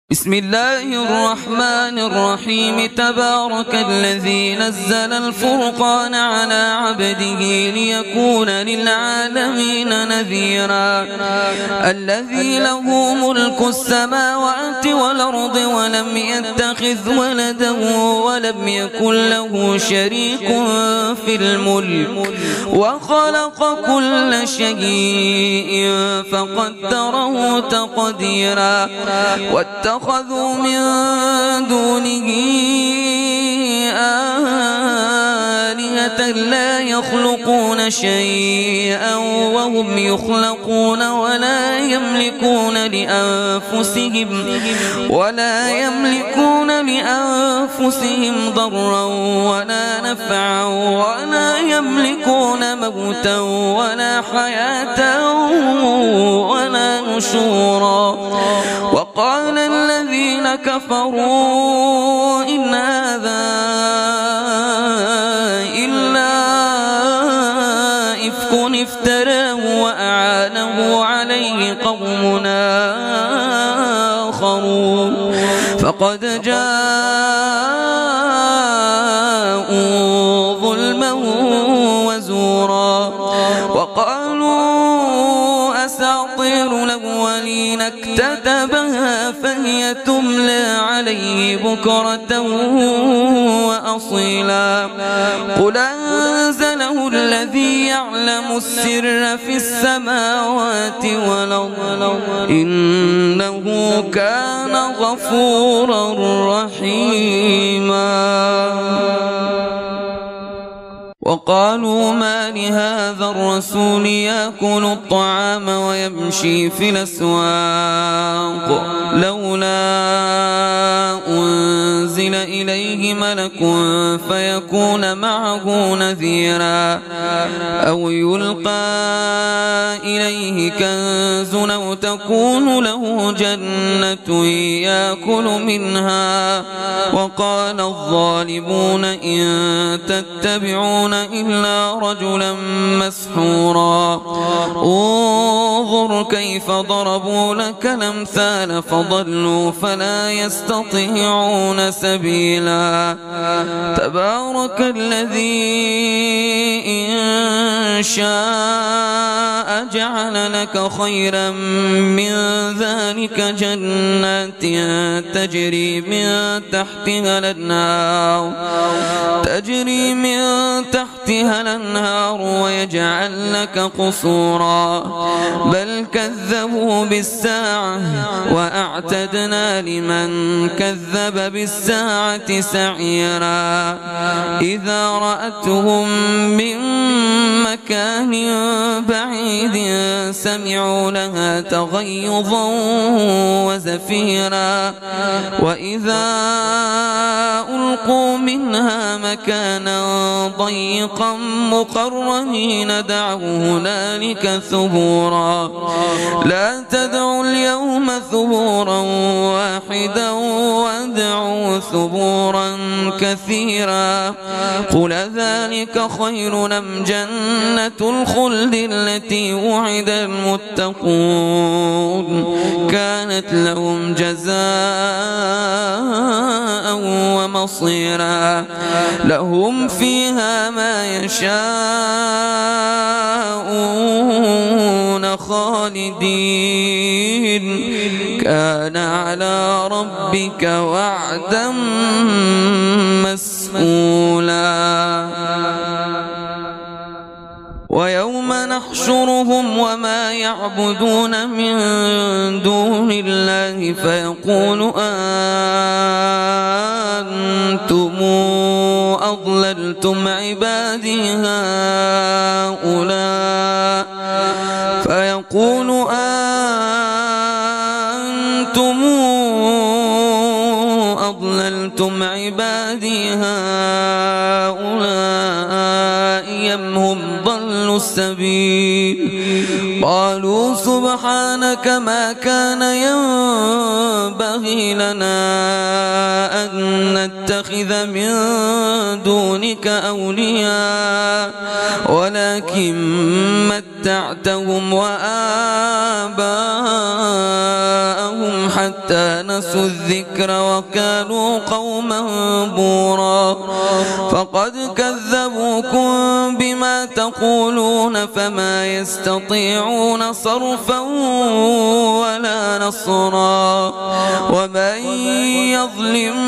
بسم الله الرحمن الرحيم. تبارك الذي نزل الفرقان على عبده ليكون للعالمين نذيرا. الذي له ملك السماوات والأرض ولم يتخذ ولدا ولم يكن له شريك في الملك وخلق كل شيء فقدره تقديرا. واتخذوا من دونه آلهة لا يخلقون شيئا وهم يخلقون ولا يملكون لأنفسهم ضرا ولا نفعا ولا يملكون موتا ولا حياة ولا نشورا. وقال الذين كفروا إن هذا إلا إفك افتراه وأعانه عليه قومنا آخرون فقد جاءوا ظلما وزورا. وقالوا أساطير الأولين اكتتبها فهي تملى عليه بكرة وأصيلا. قل أنزله الذي يعلم السر في السماوات والأرض إنه كان غفورا رحيما. وقالوا ما لهذا الرسول يأكل الطعام ويمشي في الأسواق لولا أنزل إليه ملك فيكون معه نذيرا أو يلقى إليه كنز أو تكون له جنة يأكل منها. وقال الظالمون إن تتبعون إلا رجلا مسحورا. انظر كيف ضربوا لك الأمثال فضلوا فلا يستطيعون سبيلا. تبارك الذي إن شاء جعل لك خيرا من ذلك جنات تجري من تحتها الأنهار ويجعل لك قصورا. بل كذبوا بالساعة وأعتدنا لمن كذب بالساعة سعيرا. إذا رأتهم من مكان بعيد سمعوا لها تغيظا وزفيرا. وإذا ألقوا منها مكانا ضيقا مقرنين دعوا هنالك ثبورا. لا تدعوا اليوم ثبورا واحدا وادعوا ثبورا كثيرا. قل ذلك خير أم جنة الخلد التي وعد المتقون كانت لهم جزاء ومصيرا. لهم فيها ما يشاءون خالدين كان على ربك وعدا مسئولا. ويوم نحشرهم وما يعبدون من دون الله فيقول أنتم أضللتم عبادي هؤلاء أم هم ضلوا السبيل. قالوا سبحانك ما كان ينبغي لنا أن نتخذ من دونك أولياء ولكن متعتهم وآباءهم حتى نسوا الذكر وكانوا قوما بورا فقد كذبوكم بما تقولون فما يستطيعون صرفا ولا نصرا ومن يظلم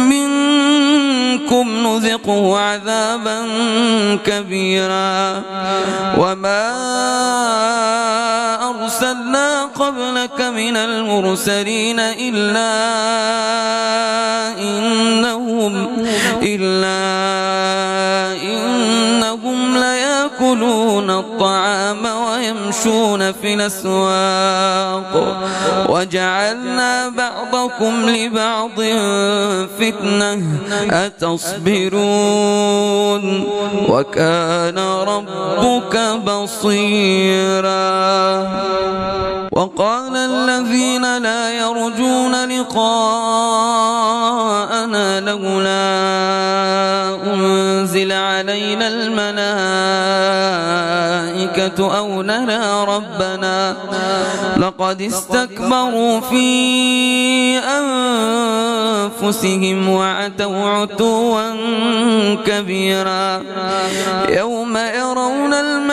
منكم نذقه عذابا كبيرا وما أرسلنا قبلك من المرسلين إلا إنهم ليأكلون الطعام ويمشون في الأسواق وجعلنا بعضكم لبعض فتنة أتصبرون وكان ربك بصيرا وقال الذين لا يرجون لقاءنا لولا أنزل علينا الملائكة أو نرى ربنا لقد استكبروا في أنفسهم وعتوا عتوا كبيرا يوم يرون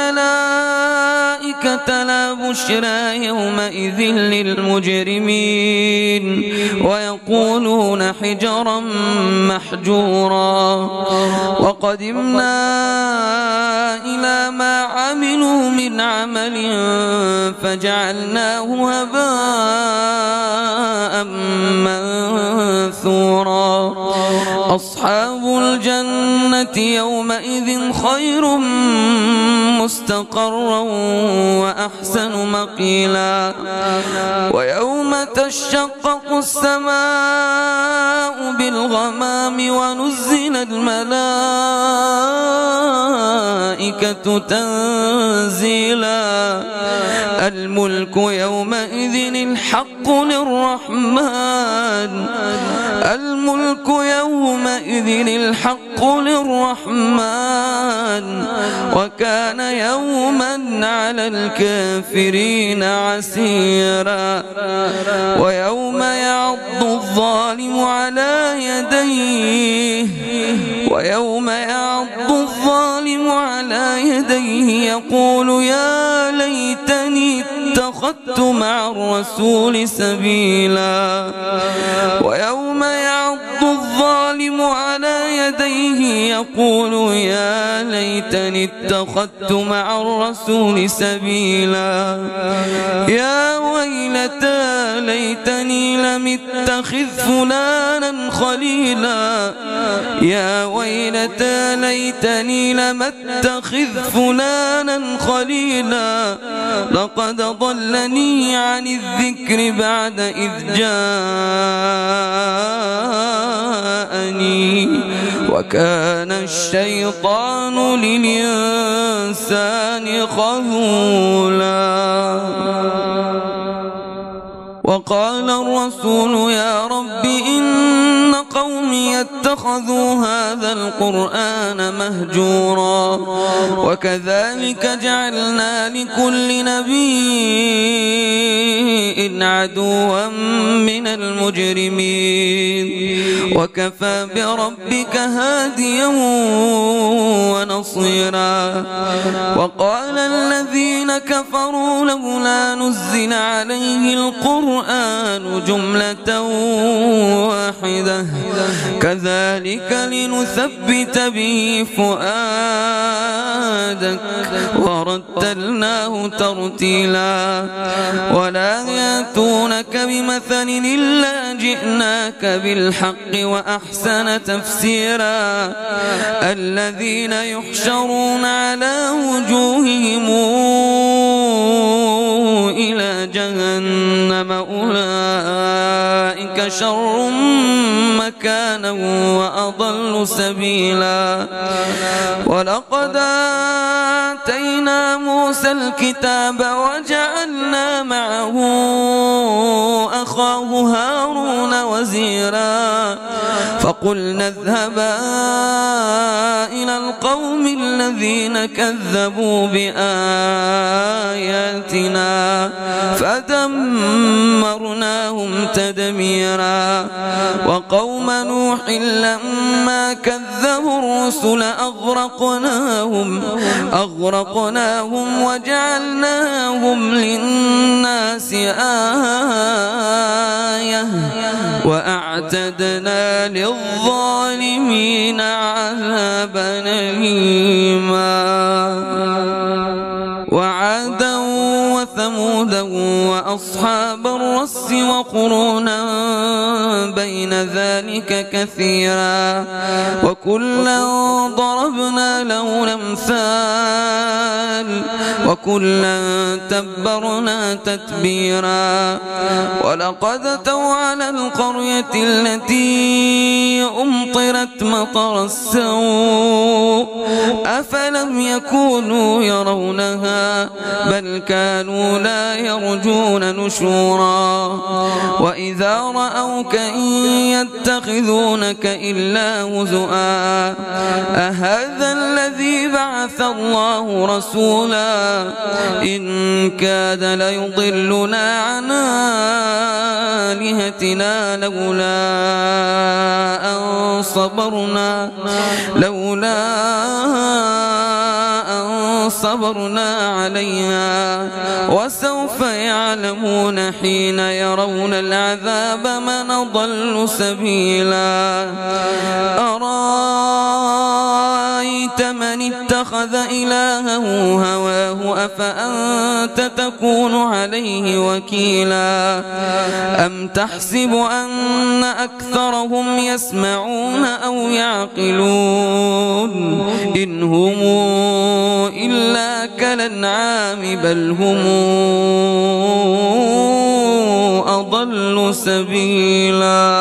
الملائكة لا بشرى يومئذ للمجرمين ويقولون حجرا محجورا وقدمنا إلى ما عملوا من عمل فجعلناه هباء منثورا أصحاب الجنة يومئذ خير مستقرا وأحسن مقيلا ويوم تشقق السماء بالغمام ونزل الملائكة تنزيلا الملك يومئذ الحق للرحمن الملك يومئذ الحق للرحمن وكان يوما على الكافرين عسيرا ويوم يعض الظالم على يديه يقول يا ليتني اتخذت مع الرسول سبيلا ويوم يعض الظالم على يديه يقول يا ليتني اتخذت مع الرسول سبيلا يا ويلتى ليتني لم اتخذ فلانا خليلا يا ويلتى ليتني لم اتخذ فلانا خليلا لقد ضلني عن الذكر بعد إذ جاءني وكان الشيطان للإنسان خذولا وقال الرسول يا رب إن قومي اتخذوا هذا القرآن مهجورا وكذلك جعلنا لكل نبي عدوا من المجرمين وكفى بربك هاديا ونصيرا وقال الذين كفروا لولا نزل عليه القرآن جملة واحدة كذلك لنثبت به فؤادك ورتلناه ترتيلا ولا يأتونك بمثل إلا جئناك بالحق وأحسن تفسيرا الذين يحشرون على وجوههم إلى جهنم أولئك شر مكانا وأضل سبيلا ولقد آتينا موسى الكتاب وجعلنا معه أخاه هارون وزيرا فقلنا اذهبا إلى القوم الذين كذبوا بآياتنا فدمرناهم تدميرا وقوم نوح لما كذبوا الرسل أغرقناهم وجعلناهم للناس آية وأعتدنا للظالمين عذابا أليما وعادا وثمودا وأصحاب الرس وقرونا بين ذلك كثيرا وكلا ضربنا له الأمثال وكلا تبرنا تتبيرا ولقد أتوا على القرية التي أمطرت مطر السوء أفلم يكونوا يرونها بل كانوا لا يرجون نشورا وإذا رأوك إن يتخذونك إلا هزؤا أهذا الذي بعث الله رسولا إن كاد ليضلنا عن آلهتنا لولا أن صبرنا عليها وسوف يعلمون حين يرون العذاب من أضل سبيلا أرأيت من اتخذ إلهه هواه أفأنت تكون عليه وكيلا أم تحسب أن أكثرهم يسمعون أو يعقلون إن هم إلا كالأنعام بل هم أضل سبيلا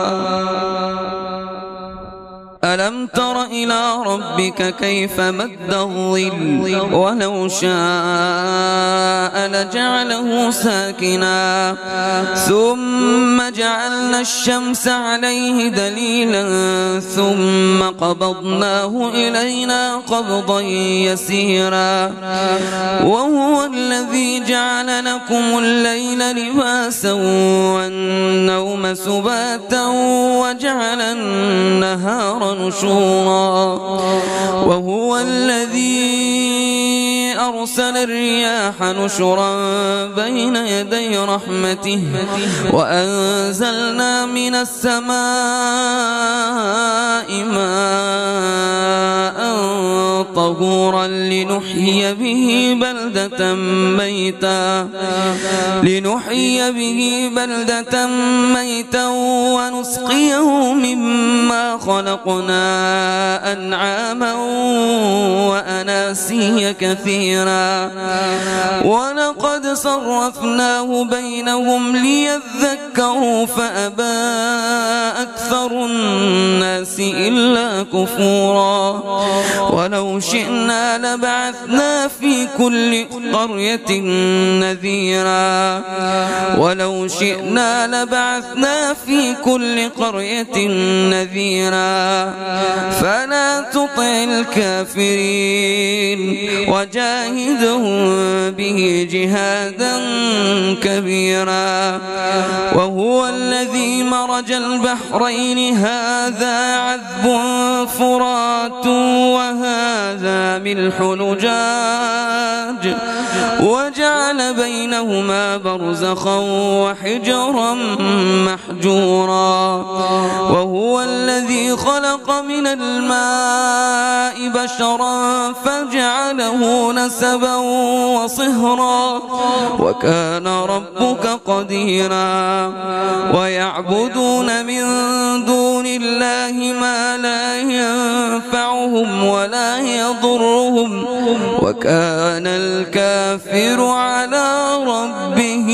ألم تر إلى ربك كيف مد الظل ولو شاء لجعله ساكنا ثم جعلنا الشمس عليه دليلا ثم قبضناه إلينا قبضا يسيرا وهو الذي جعل لكم الليل لباسا والنوم سباتا وجعل النهار نشورا وهو الذي أرسل الرياح نشرا بين يدي رحمته وأنزلنا من السماء ماء طهورا لنحيي به بلدة ميتا ونسقيه مما خلقنا أنعاما وأناسيا كثيرا ولقد صرفناه بينهم ليذكروا فأبى أكثر الناس إلا كفورا ولو شئنا لبعثنا في كل قرية نذيرا فلا تطع الكافرين وجاهدهم به جهادا كبيرا وهو الذي مرج البحرين هذا عذب فرات وهذا ملح نجاج وجعل بينهما برزخا وحجرا محجورا وهو الذي خلق من الماء بشرا فجعله نسبا وصهرا وكان ربك قديرا ويعبدون من دون الله ما لا ينفعهم ولا يضرهم وكان الكافر على ربه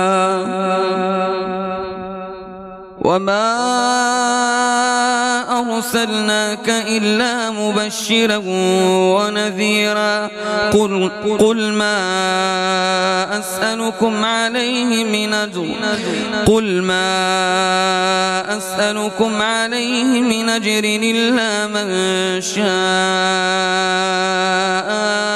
ظهيرا وما أرسلناك إلا مبشرا ونذيرا قل ما أسألكم عليه من أجر إلا من شاء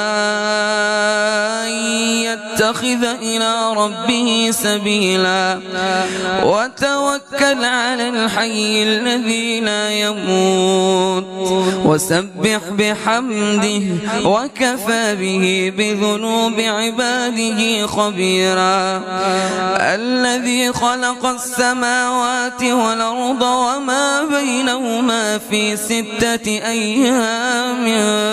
يتخذ إلى ربه سبيلا وتوكل على الحي الذي لا يموت وسبح بحمده وكفى به بذنوب عباده خبيرا الذي خلق السماوات والأرض وما بينهما في 6 أيام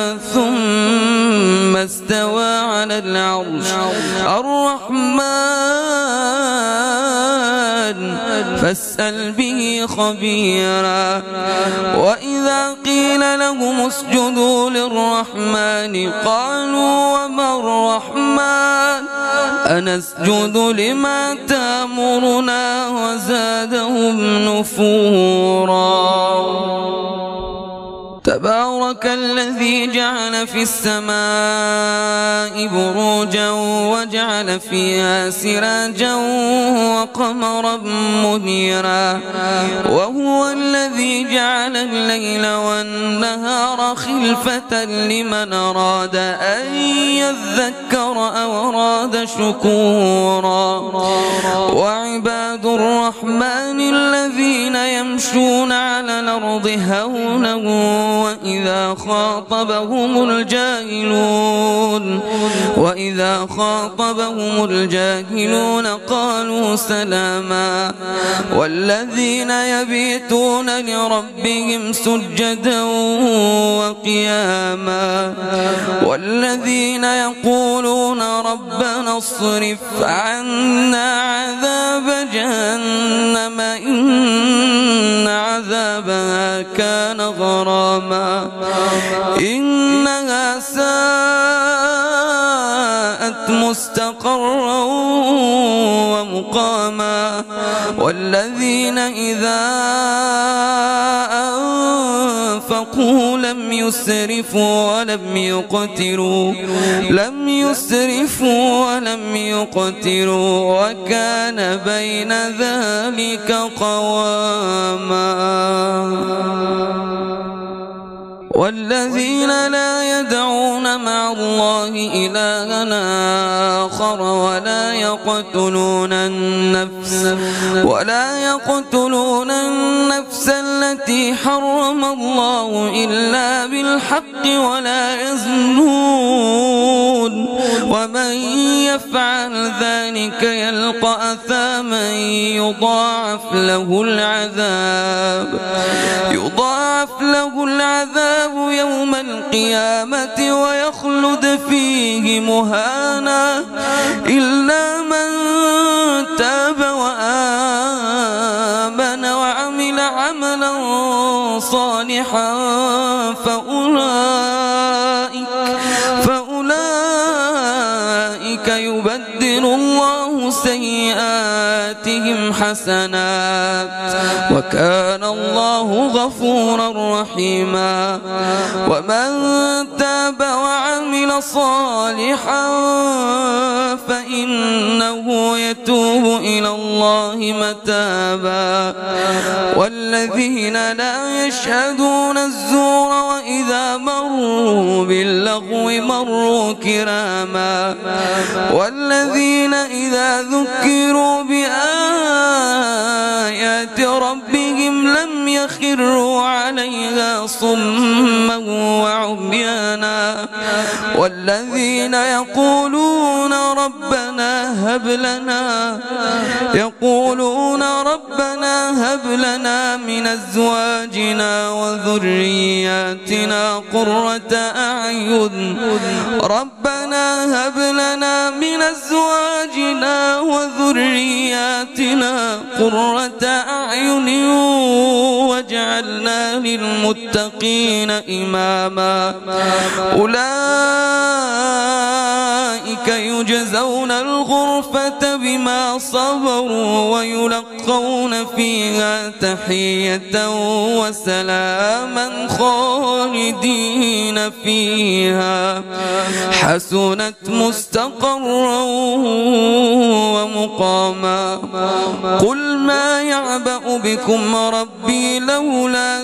ثم استوى على العرش الرحمن فاسأل به خبيرا وإذا قيل لهم اسجدوا للرحمن قالوا وما الرحمن أنسجد لما تأمرنا وزادهم نفورا تبارك الذي جعل في السماء بروجا وجعل فيها سراجا وقمرا منيرا وهو الذي جعل الليل والنهار خلفة لمن أراد أن يذكر أو أراد شكورا وعباد الرحمن الذين يمشون على الأرض هونا وإذا خاطبهم الجاهلون قالوا سلاما والذين يبيتون لربهم سجدا وقياما والذين يقولون ربنا اصرف عنا عذاب جهنم إن عذابها كان غراما إنها ساءت مستقرا ومقاما والذين إذا أنفقوا لم يسرفوا ولم يقتروا وكان بين ذلك قواما والذين لا يدعون مع الله إلها آخر ولا يقتلون النفس التي حرم الله إلا بالحق ولا يزنون ومن يفعل ذلك يلقى أثاما يضاعف له العذاب يوم القيامة ويخلد فيه مهانا إلا من تاب وآمن وعمل عملا صالحا فأولئك يبدل الله سيئاتهم حسنات وكان الله غفورا رحيما ومن تاب وعمل صالحا فإنه يتوب إلى الله متابا والذين لا يشهدون الزور وإذا مروا باللغو مروا كراما والذين إذا ذكروا بآيات ربهم لم يخروا عليها صما وعميانا والذين يقولون ربنا هب لنا من أزواجنا وذرياتنا قرة أعين واجعلنا للمتقين إماما أولئك يجزون الغرفة بما صبروا ويلقون فيها تحية وسلاما خالدين فيها حسنت مستقرا ومقاما قل ما يعبأ بكم ربي لولا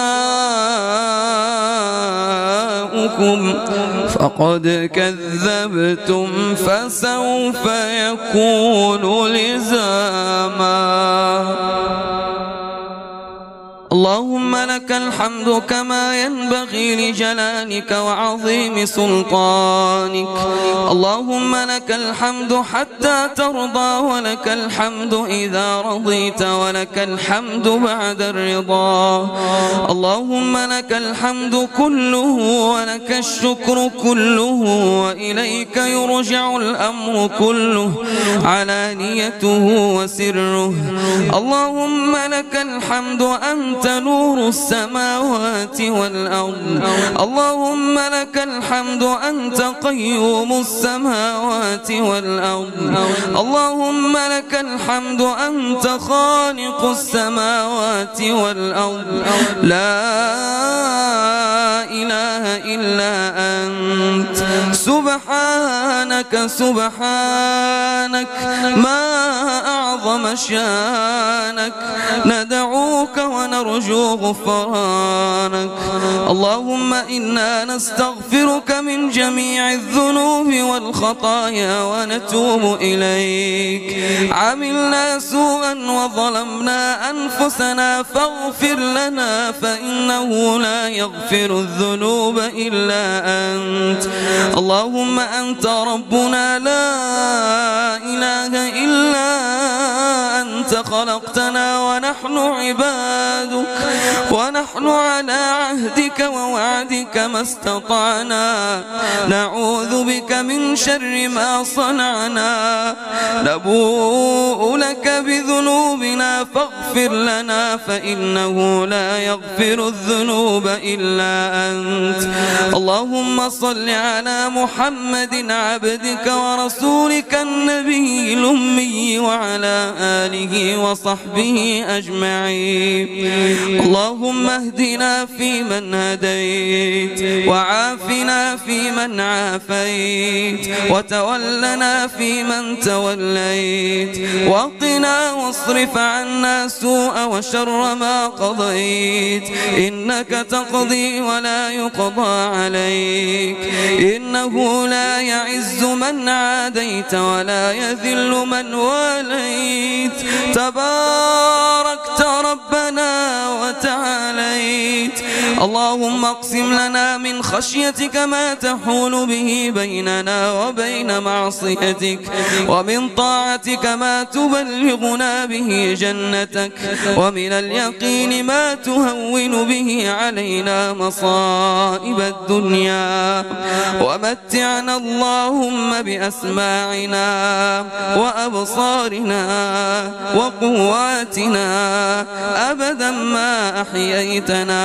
دعاؤكم فقد كذبتم فسوف يكون لزاما اللهم لك الحمد كما ينبغي لجلالك وعظيم سلطانك اللهم لك الحمد حتى ترضى ولك الحمد إذا رضيت ولك الحمد بعد الرضا اللهم لك الحمد كله ولك الشكر كله وإليك يرجع الأمر كله علانيته وسره اللهم لك الحمد أنت نور السماوات والأرض اللهم لك الحمد أنت قيوم السماوات والأرض اللهم لك الحمد أنت خالق السماوات والأرض لا إله إلا أنت سبحانك سبحانك ما أعظم شانك ندعوك ونرجو غفرانك اللهم إنا نستغفرك من جميع الذنوب والخطايا ونتوب إليك عملنا سوءا وظلمنا أنفسنا فاغفر لنا فإنه لا يغفر الذنوب إلا أنت اللهم أنت ربنا لا إله إلا أنت خلقتنا ونحن عبادك ونحن على عهدك ووعدك ما استطعنا نعوذ بك من شر ما صنعنا نبوء لك بذنوبنا فاغفر لنا فإنه لا يغفر الذنوب إلا أنت اللهم صل على محمد عبدك ورسولك النبي الأمي وعلى آله وصحبه أجمعين اللهم اهدنا فيمن هديت وعافنا فيمن عافيت وتولنا فيمن توليت وقنا واصرف عنا سوء وشر ما قضيت إنك تقضي ولا يقضى عليك إنه لا يعز من عاديت ولا يذل من واليت تباركت ربنا وتعاليت اللهم اقسم لنا من خشيتك ما تحول به بيننا وبين معصيتك ومن طاعتك ما تبلغنا به جنتك ومن اليقين ما تهون به علينا مصائب الدنيا ومتعنا اللهم بأسماعنا وأبصارنا وقواتنا أبدا ما أحييتنا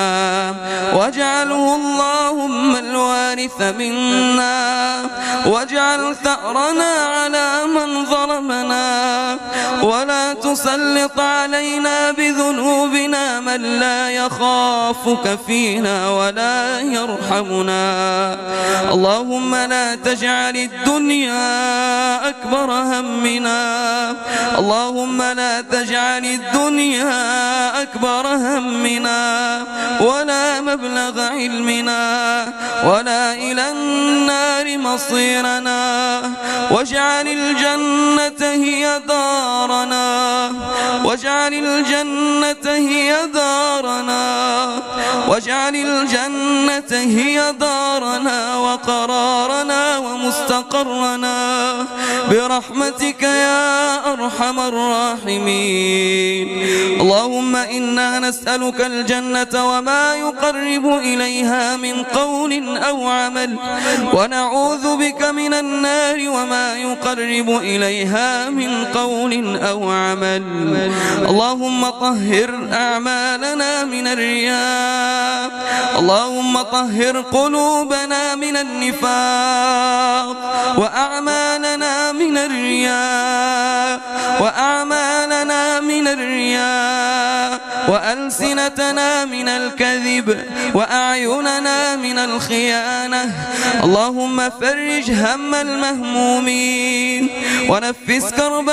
واجعله اللهم الوارث منا واجعل ثأرنا على من ظلمنا ولا تسلط علينا بذنوبنا من لا يخافك فينا ولا يرحمنا اللهم لا تجعل الدنيا أكبر همنا اللهم لا تجعل الدنيا أكبر همنا ولا مبلغ علمنا ولا إلى النار مصيرنا واجعل الجنة هي دارنا واجعل الجنة هي دارنا واجعل الجنة هي دارنا وقرارنا ومستقرنا برحمتك يا أرحم الراحمين اللهم إنا نسألك الجنة وما يقرب إليها من قول أو عمل، ونعوذ بك من النار وما يقرب إليها من قول أو عمل. اللهم طهر أعمالنا من الرياء، اللهم طهر قلوبنا من النفاق، وأعمالنا من الرياء، وأعمالنا من الرياء، وألسنتنا من الكذب، وأعيننا من الخيانة. اللهم فرج هم المهمومين، ونفس كرب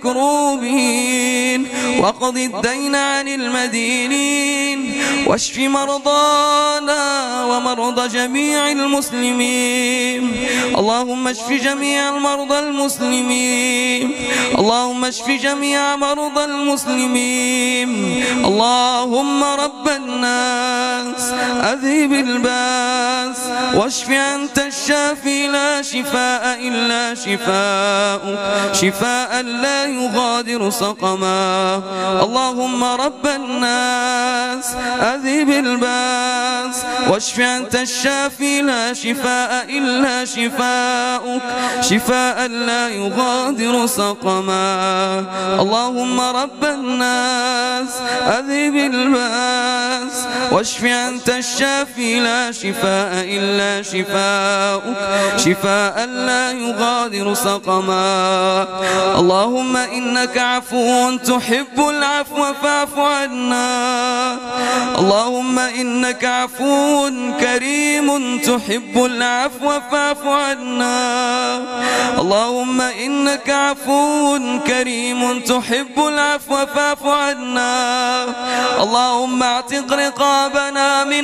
المكروبين، واقض الدين عن المدينين، واشف مرضانا ومرضى جميع المسلمين. اللهم اشف جميع المرضى المسلمين، اللهم اشف جميع مرضى المسلمين. اللهم رب الناس أذهب الباس، واشف أنت الشافي لا شفاء إلا شفاؤك، شفاء لا يغادر سقما. اللهم رب الناس أذهب الباس، واشف أنت الشافي لا شفاء إلا شفاؤك، شفاء لا يغادر سقما. اللهم رب الناس أذهب الباس، واشف أنت الشافي لا شفاء إلا شفاؤك، شفاء لا يغادر سقما. اللهم إنك عفو تحب العفو فاعف عنا. اللهم إنك عفو كريم تحب العفو فاعف عنا. اللهم إنك عفو كريم تحب العفو فاعف عنا. اللهم اعتق رقابنا من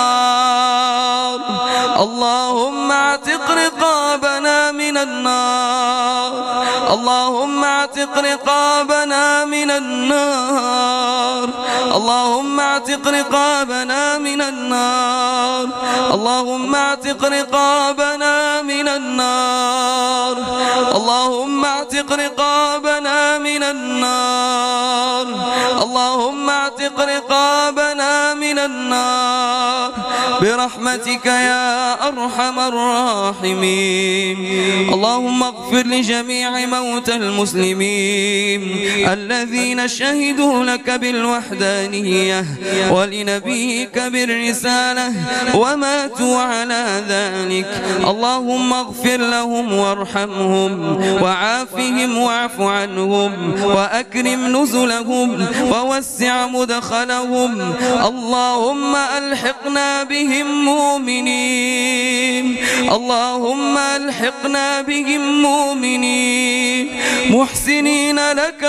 النار، اللهم اعتق رقابنا من النار، اللهم اعتق رقابنا من النار، اللهم اعتق رقابنا من النار، اللهم اعتق رقابنا من النار، اللهم اعتق رقابنا من النار، اللهم اعتق رقابنا من النار برحمتك يا أرحم الراحمين. اللهم اغفر لجميع موتى المسلمين الذين شهدوا لك بالوحدانية ولنبيك بالرسالة وماتوا على ذلك. اللهم اغفر لهم وارحمهم وعافهم واعف عنهم وأكرم نزلهم ووسع مدخلهم. اللهم ألحقنا بهم مؤمنين، اللهم ألحقنا بهم مؤمنين محسنين لك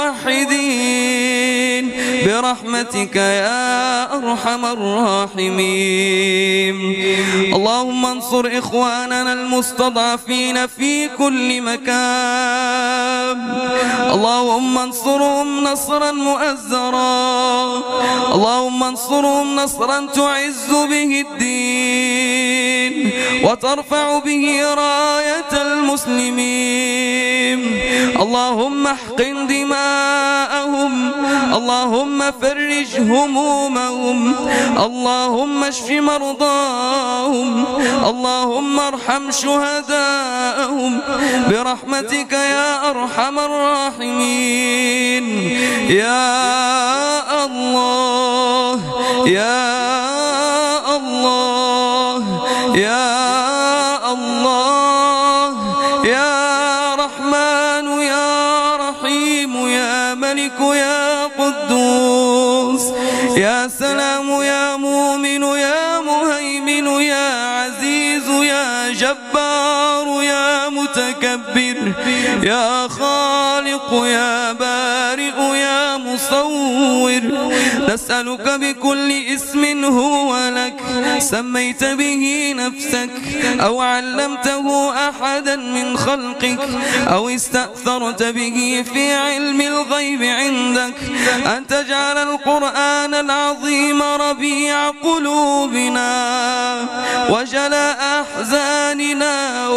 موحدين برحمتك يا أرحم الراحمين. اللهم انصر إخواننا المستضعفين في كل مكان، اللهم انصرهم نصرا مؤزرا، اللهم انصرهم نصرا تعز به الدين وترفع به راية المسلمين. اللهم احقن دماءهم، اللهم فرج همومهم، اللهم اشف مرضاهم، اللهم ارحم شهداءهم برحمتك يا أرحم الراحمين. يا الله يا الله يا الله يا رحمن يا رحيم يا ملك يا قدوس يا سلام يا مؤمن يا مهيمن يا عزيز يا جبار يا متكبر يا خالق يا بارئ يا مصور. نسألك بكل اسم هو لك سميت به نفسك أو علمته أحدا من خلقك أو استأثرت به في علم الغيب عندك أن تجعل القرآن العظيم ربيع قلوبنا وجلاء أحزاننا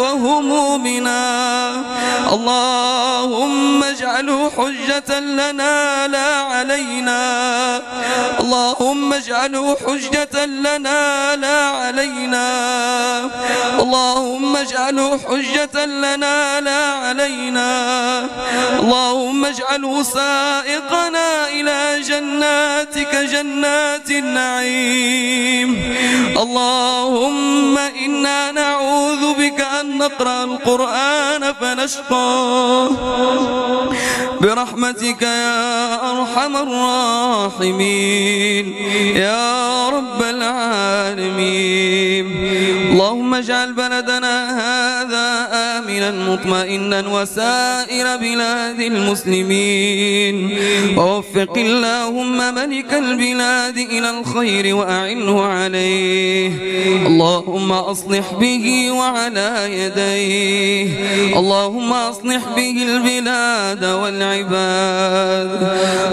وهمومنا. اللهم اجعله حجة لنا لا علينا. اللهم اجعله حجة لنا لا علينا. اللهم اجعله حجة لنا لا علينا. اللهم اجعله سائقنا إلى جناتك جنات النعيم. اللهم إنا نعوذ بك أن نقرأ القرآن فنشقى برحمتك يا أرحم الراحمين يا رب العالمين. اللهم اجعل بلدنا هذا آمنا مطمئنا وسائر بلاد المسلمين، ووفق اللهم ملك البلاد إلى الخير وأعنه عليه. اللهم أصلح به وعلى يديه. اللهم أصلح به البلاد والعباد.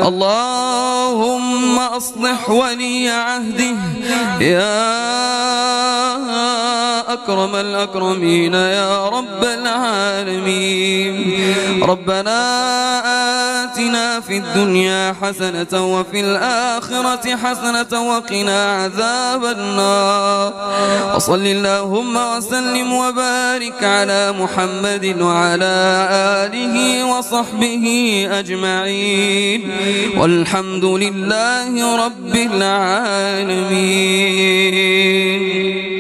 اللهم أصلح ولي عهده يا أكرم الأكرمين يا رب العالمين. ربنا آتنا في الدنيا حسنة وفي الآخرة حسنة وقنا عذاب النار. وصل اللهم وسلم وبارك على محمد وعلى آله وصحبه أجمعين، والحمد لله رب العالمين.